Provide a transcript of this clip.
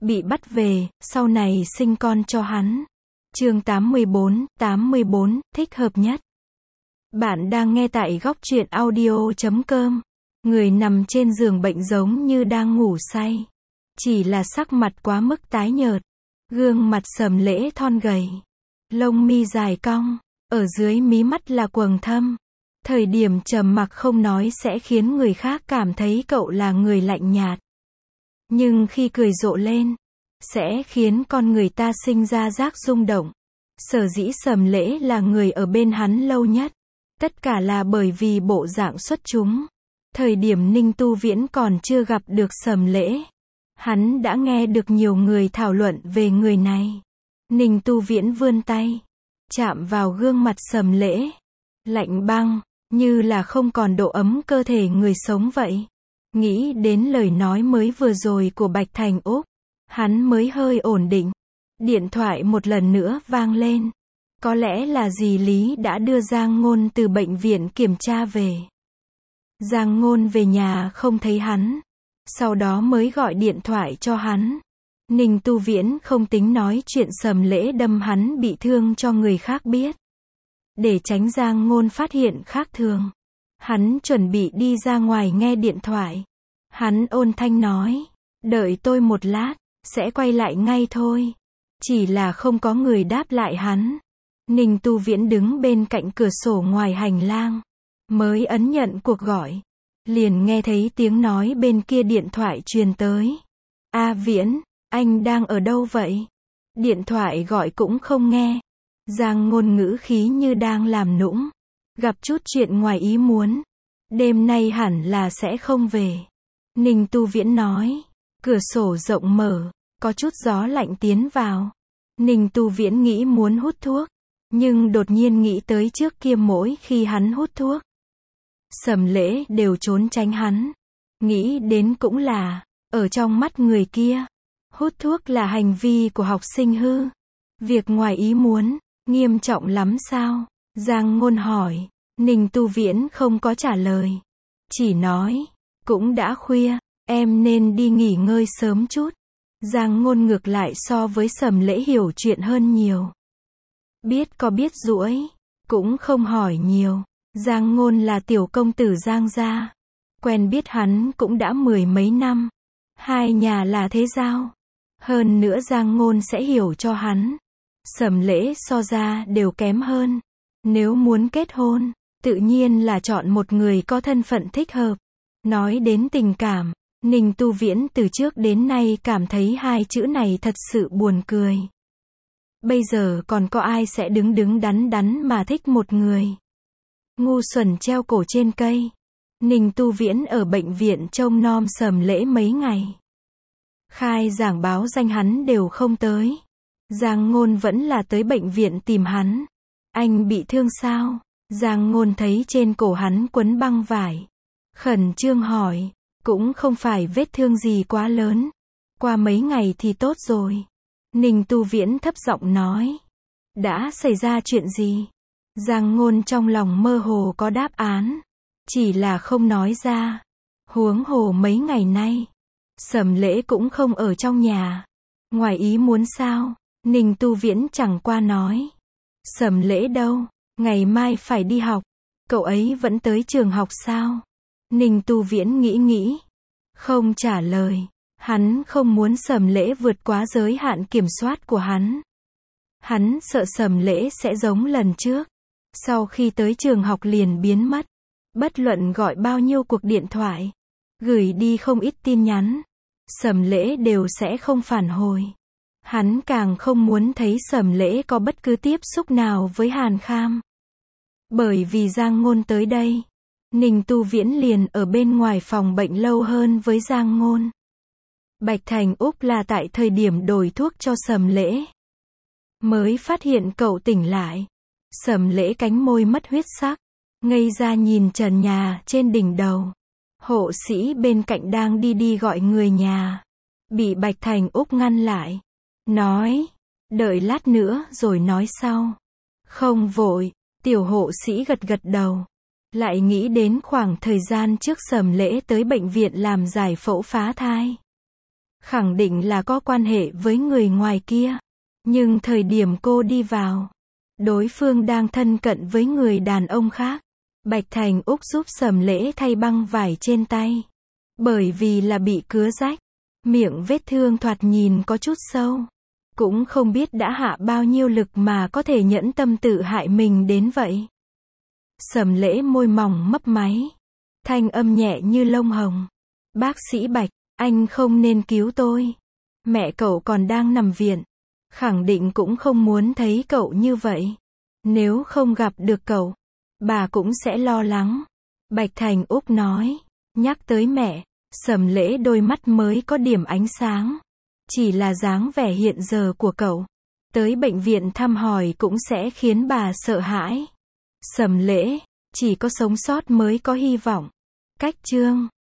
bị bắt về, sau này sinh con cho hắn. Chương 84, thích hợp nhất. Bạn đang nghe tại góc truyện audio.com. Người nằm trên giường bệnh giống như đang ngủ say. Chỉ là sắc mặt quá mức tái nhợt. Gương mặt Sầm Lễ thon gầy. Lông mi dài cong. Ở dưới mí mắt là quầng thâm. Thời điểm trầm mặc không nói sẽ khiến người khác cảm thấy cậu là người lạnh nhạt. Nhưng khi cười rộ lên, sẽ khiến con người ta sinh ra giác rung động. Sở dĩ Sầm Lễ là người ở bên hắn lâu nhất. Tất cả là bởi vì bộ dạng xuất chúng. Thời điểm Ninh Tu Viễn còn chưa gặp được Sầm Lễ, hắn đã nghe được nhiều người thảo luận về người này. Ninh Tu Viễn vươn tay, chạm vào gương mặt Sầm Lễ. Lạnh băng, như là không còn độ ấm cơ thể người sống vậy. Nghĩ đến lời nói mới vừa rồi của Bạch Thành Úc, hắn mới hơi ổn định. Điện thoại một lần nữa vang lên. Có lẽ là dì Lý đã đưa Giang Ngôn từ bệnh viện kiểm tra về. Giang Ngôn về nhà không thấy hắn, sau đó mới gọi điện thoại cho hắn. Ninh Tu Viễn không tính nói chuyện Sầm Lễ đâm hắn bị thương cho người khác biết. Để tránh Giang Ngôn phát hiện khác thường, hắn chuẩn bị đi ra ngoài nghe điện thoại. Hắn ôn thanh nói, đợi tôi một lát, sẽ quay lại ngay thôi. Chỉ là không có người đáp lại hắn. Ninh Tu Viễn đứng bên cạnh cửa sổ ngoài hành lang, mới ấn nhận cuộc gọi. Liền nghe thấy tiếng nói bên kia điện thoại truyền tới. A Viễn, anh đang ở đâu vậy? Điện thoại gọi cũng không nghe. Giang Ngôn ngữ khí như đang làm nũng. Gặp chút chuyện ngoài ý muốn. Đêm nay hẳn là sẽ không về. Ninh Tu Viễn nói. Cửa sổ rộng mở, có chút gió lạnh tiến vào. Ninh Tu Viễn nghĩ muốn hút thuốc, nhưng đột nhiên nghĩ tới trước kia mỗi khi hắn hút thuốc, Sầm Lễ đều trốn tránh hắn. Nghĩ đến cũng là, ở trong mắt người kia, hút thuốc là hành vi của học sinh hư. Việc ngoài ý muốn, nghiêm trọng lắm sao? Giang Ngôn hỏi. Ninh Tu Viễn không có trả lời. Chỉ nói, cũng đã khuya, em nên đi nghỉ ngơi sớm chút. Giang Ngôn ngược lại so với Sầm Lễ hiểu chuyện hơn nhiều. Biết có biết rũi, cũng không hỏi nhiều. Giang Ngôn là tiểu công tử Giang gia. Quen biết hắn cũng đã 10 mấy năm. Hai nhà là thế giao. Hơn nữa Giang Ngôn sẽ hiểu cho hắn. Sầm Lễ so ra đều kém hơn. Nếu muốn kết hôn, tự nhiên là chọn một người có thân phận thích hợp. Nói đến tình cảm, Ninh Tu Viễn từ trước đến nay cảm thấy hai chữ này thật sự buồn cười. Bây giờ còn có ai sẽ đứng đứng đắn đắn mà thích một người ngu xuẩn treo cổ trên cây. Ninh Tu Viễn ở bệnh viện trông nom Sầm Lễ mấy ngày. Khai giảng báo danh hắn đều không tới. Giang Ngôn vẫn là tới bệnh viện tìm hắn. Anh bị thương sao? Giang Ngôn thấy trên cổ hắn quấn băng vải. Khẩn trương hỏi. Cũng không phải vết thương gì quá lớn. Qua mấy ngày thì tốt rồi. Ninh Tu Viễn thấp giọng nói. Đã xảy ra chuyện gì? Giang Ngôn trong lòng mơ hồ có đáp án. Chỉ là không nói ra. Huống hồ mấy ngày nay, Sầm Lễ cũng không ở trong nhà. Ngoài ý muốn sao? Ninh Tu Viễn chẳng qua nói. Sầm Lễ đâu? Ngày mai phải đi học. Cậu ấy vẫn tới trường học sao? Ninh Tu Viễn nghĩ. Không trả lời. Hắn không muốn Sầm Lễ vượt quá giới hạn kiểm soát của hắn. Hắn sợ Sầm Lễ sẽ giống lần trước. Sau khi tới trường học liền biến mất. Bất luận gọi bao nhiêu cuộc điện thoại, gửi đi không ít tin nhắn, Sầm Lễ đều sẽ không phản hồi. Hắn càng không muốn thấy Sầm Lễ có bất cứ tiếp xúc nào với Hàn Kham. Bởi vì Giang Ngôn tới đây, Ninh Tu Viễn liền ở bên ngoài phòng bệnh lâu hơn với Giang Ngôn. Bạch Thành Úc là tại thời điểm đổi thuốc cho Sầm Lễ mới phát hiện cậu tỉnh lại. Sầm Lễ cánh môi mất huyết sắc, ngây ra nhìn trần nhà trên đỉnh đầu. Hộ sĩ bên cạnh đang đi gọi người nhà. Bị Bạch Thành Úc ngăn lại. Nói, đợi lát nữa rồi nói sau. Không vội, tiểu hộ sĩ gật đầu. Lại nghĩ đến khoảng thời gian trước Sầm Lễ tới bệnh viện làm giải phẫu phá thai. khẳng định là có quan hệ với người ngoài kia. Nhưng thời điểm cô đi vào, đối phương đang thân cận với người đàn ông khác. Bạch Thành Úc giúp Sầm Lễ thay băng vải trên tay. Bởi vì là bị cứa rách, miệng vết thương thoạt nhìn có chút sâu. Cũng không biết đã hạ bao nhiêu lực mà có thể nhẫn tâm tự hại mình đến vậy. Sầm Lễ môi mỏng mấp máy, thanh âm nhẹ như lông hồng. Bác sĩ Bạch, anh không nên cứu tôi. Mẹ cậu còn đang nằm viện. Khẳng định cũng không muốn thấy cậu như vậy. Nếu không gặp được cậu, bà cũng sẽ lo lắng. Bạch Thành Úc nói. Nhắc tới mẹ, Sầm Lễ đôi mắt mới có điểm ánh sáng. Chỉ là dáng vẻ hiện giờ của cậu, tới bệnh viện thăm hỏi cũng sẽ khiến bà sợ hãi. Sầm Lễ, chỉ có sống sót mới có hy vọng. Cách chương